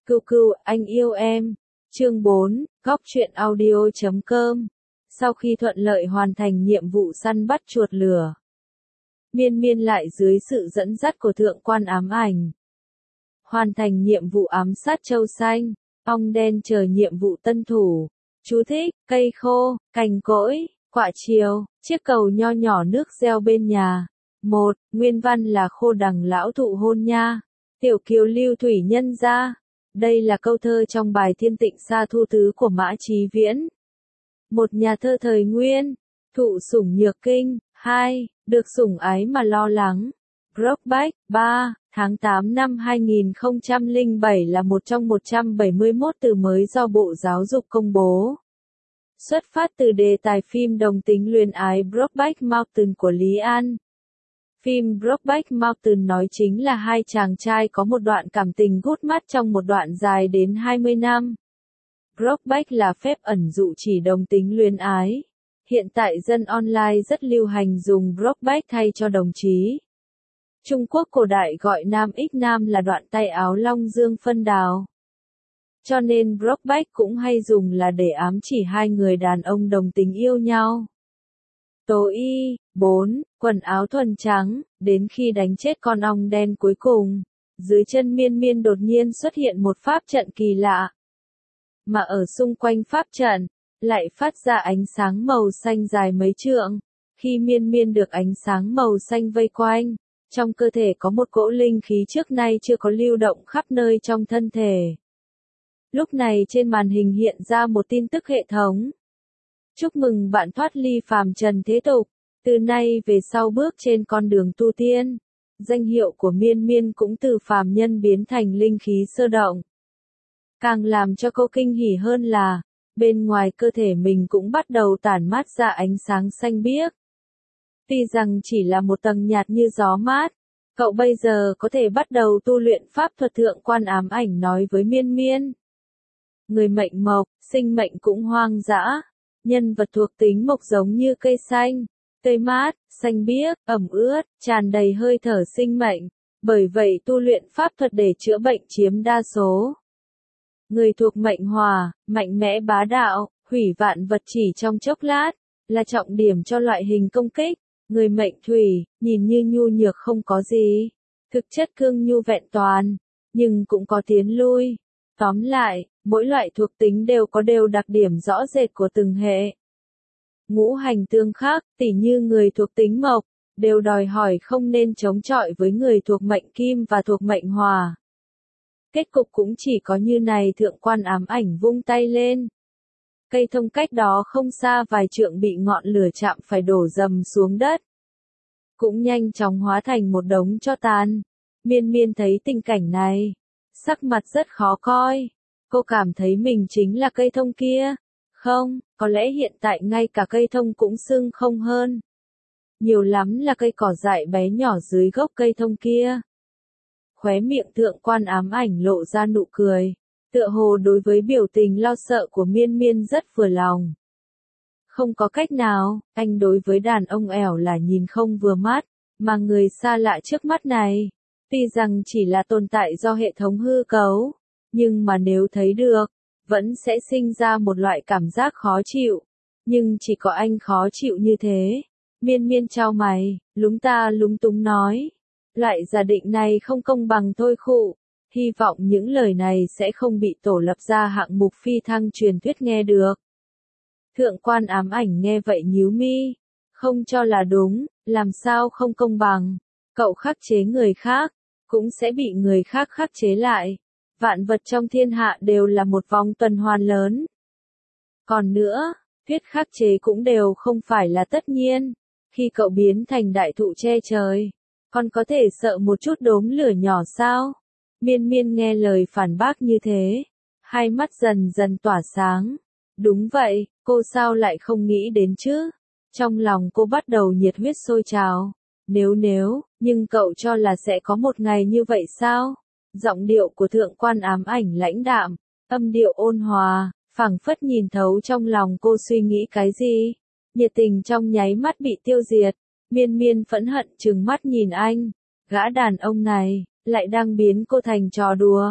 Cừu cừu, anh yêu em. Chương 4, góc truyện audio.com. Sau khi thuận lợi hoàn thành nhiệm vụ săn bắt chuột lửa, Miên Miên lại dưới sự dẫn dắt của thượng quan ám ảnh hoàn thành nhiệm vụ ám sát châu xanh, ong đen chờ nhiệm vụ tân thủ. Chú thích: cây khô, cành cỗi, quả chiều, chiếc cầu nho nhỏ nước reo bên nhà. 1. Nguyên văn là khô đằng lão thụ hôn nha. Tiểu kiều lưu thủy nhân gia. Đây là câu thơ trong bài Thiên Tịnh Sa Thu Tứ của Mã Chí Viễn, một nhà thơ thời Nguyên. Thụ sủng nhược kinh. 2. Được sủng ái mà lo lắng. Brokeback. 3. Tháng 8 năm 2007 là một trong 171 từ mới do Bộ Giáo dục công bố. Xuất phát từ đề tài phim đồng tính luyến ái Brokeback Mountain của Lý An. Phim Brokeback Mountain nói chính là hai chàng trai có một đoạn cảm tình gút mắt trong một đoạn dài đến 20 năm. Brokeback là phép ẩn dụ chỉ đồng tính luyến ái. Hiện tại dân online rất lưu hành dùng Brokeback thay cho đồng chí. Trung Quốc cổ đại gọi nam ích nam là đoạn tay áo long dương phân đào. Cho nên Brokeback cũng hay dùng là để ám chỉ hai người đàn ông đồng tính yêu nhau. Tố y. 4. Quần áo thuần trắng, đến khi đánh chết con ong đen cuối cùng, dưới chân Miên Miên đột nhiên xuất hiện một pháp trận kỳ lạ. Mà ở xung quanh pháp trận, lại phát ra ánh sáng màu xanh dài mấy trượng. Khi Miên Miên được ánh sáng màu xanh vây quanh, trong cơ thể có một cỗ linh khí trước nay chưa có lưu động khắp nơi trong thân thể. Lúc này trên màn hình hiện ra một tin tức hệ thống. Chúc mừng bạn thoát ly phàm trần thế tục, từ nay về sau bước trên con đường tu tiên. Danh hiệu của Miên Miên cũng từ phàm nhân biến thành linh khí sơ động. Càng làm cho cô kinh hỉ hơn là, bên ngoài cơ thể mình cũng bắt đầu tản mát ra ánh sáng xanh biếc. Tuy rằng chỉ là một tầng nhạt như gió mát, cậu bây giờ có thể bắt đầu tu luyện pháp thuật thượng quan ám ảnh nói với Miên Miên. Người mệnh mộc, sinh mệnh cũng hoang dã. Nhân vật thuộc tính mộc giống như cây xanh, tươi mát, xanh biếc, ẩm ướt, tràn đầy hơi thở sinh mệnh. Bởi vậy tu luyện pháp thuật để chữa bệnh chiếm đa số. Người thuộc mệnh hỏa, mạnh mẽ bá đạo, hủy vạn vật chỉ trong chốc lát, là trọng điểm cho loại hình công kích. Người mệnh thủy, nhìn như nhu nhược không có gì, thực chất cương nhu vẹn toàn, nhưng cũng có tiến lui. Tóm lại, mỗi loại thuộc tính đều có đặc điểm rõ rệt của từng hệ. Ngũ hành tương khắc, tỉ như người thuộc tính mộc, đều đòi hỏi không nên chống chọi với người thuộc mệnh kim và thuộc mệnh hỏa. Kết cục cũng chỉ có như này. Thượng quan ám ảnh vung tay lên. Cây thông cách đó không xa vài trượng bị ngọn lửa chạm phải đổ rầm xuống đất. Cũng nhanh chóng hóa thành một đống tro tàn. Miên Miên thấy tình cảnh này, sắc mặt rất khó coi. Cô cảm thấy mình chính là cây thông kia. Không, có lẽ hiện tại ngay cả cây thông cũng sưng không hơn. Nhiều lắm là cây cỏ dại bé nhỏ dưới gốc cây thông kia. Khóe miệng thượng quan ám ảnh lộ ra nụ cười. Tựa hồ đối với biểu tình lo sợ của Miên Miên rất vừa lòng. Không có cách nào, anh đối với đàn ông ẻo là nhìn không vừa mắt, mà người xa lạ trước mắt này, tuy rằng chỉ là tồn tại do hệ thống hư cấu, nhưng mà nếu thấy được, vẫn sẽ sinh ra một loại cảm giác khó chịu. Nhưng chỉ có anh khó chịu như thế. Miên Miên chau mày, lúng ta lúng túng nói. Loại giả định này không công bằng thôi khụ. Hy vọng những lời này sẽ không bị tổ lập ra hạng mục phi thăng truyền thuyết nghe được. Thượng quan ám ảnh nghe vậy nhíu mi. Không cho là đúng, làm sao không công bằng. Cậu khắc chế người khác, cũng sẽ bị người khác khắc chế lại. Vạn vật trong thiên hạ đều là một vòng tuần hoàn lớn. Còn nữa, thuyết khắc chế cũng đều không phải là tất nhiên. Khi cậu biến thành đại thụ che trời, còn có thể sợ một chút đốm lửa nhỏ sao? Miên Miên nghe lời phản bác như thế, hai mắt dần dần tỏa sáng. Đúng vậy, cô sao lại không nghĩ đến chứ? Trong lòng cô bắt đầu nhiệt huyết sôi trào. Nếu, nhưng cậu cho là sẽ có một ngày như vậy sao? Giọng điệu của thượng quan ám ảnh lãnh đạm, âm điệu ôn hòa, phảng phất nhìn thấu trong lòng cô suy nghĩ cái gì. Nhiệt tình trong nháy mắt bị tiêu diệt. Miên Miên phẫn hận trừng mắt nhìn anh. Gã đàn ông này lại đang biến cô thành trò đùa.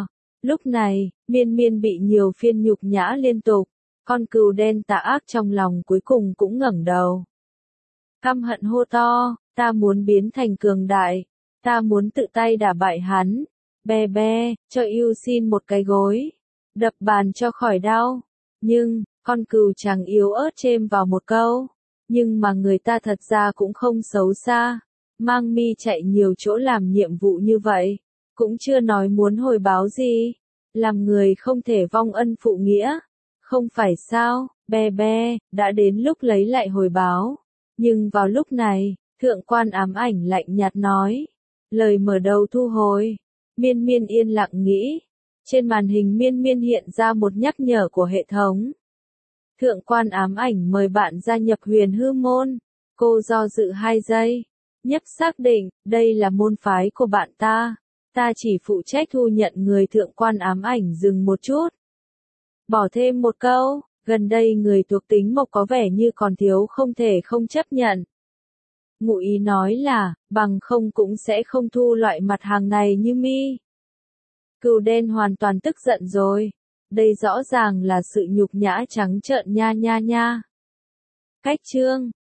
Lúc này, Miên Miên bị nhiều phiên nhục nhã liên tục, con cừu đen tà ác trong lòng cuối cùng cũng ngẩng đầu. Căm hận hô to, ta muốn biến thành cường đại, ta muốn tự tay đả bại hắn. Be be, cho yêu xin một cái gối, đập bàn cho khỏi đau. Nhưng, con cừu chàng yếu ớt chêm vào một câu. Nhưng mà người ta thật ra cũng không xấu xa. Mang mi chạy nhiều chỗ làm nhiệm vụ như vậy, cũng chưa nói muốn hồi báo gì. Làm người không thể vong ân phụ nghĩa. Không phải sao, be be, đã đến lúc lấy lại hồi báo. Nhưng vào lúc này, thượng quan ám ảnh lạnh nhạt nói. Lời mở đầu thu hồi. Miên Miên yên lặng nghĩ. Trên màn hình Miên Miên hiện ra một nhắc nhở của hệ thống. Thượng quan ám ảnh mời bạn gia nhập Huyền Hư môn. Cô do dự 2 giây. Nhấp xác định, đây là môn phái của bạn ta. Ta chỉ phụ trách thu nhận người. Thượng quan ám ảnh dừng một chút. Bỏ thêm một câu, gần đây người thuộc tính mộc có vẻ như còn thiếu không thể không chấp nhận. Ngụ ý nói là, bằng không cũng sẽ không thu loại mặt hàng này như mi. Cừu đen hoàn toàn tức giận rồi. Đây rõ ràng là sự nhục nhã trắng trợn nha nha nha. Cách chương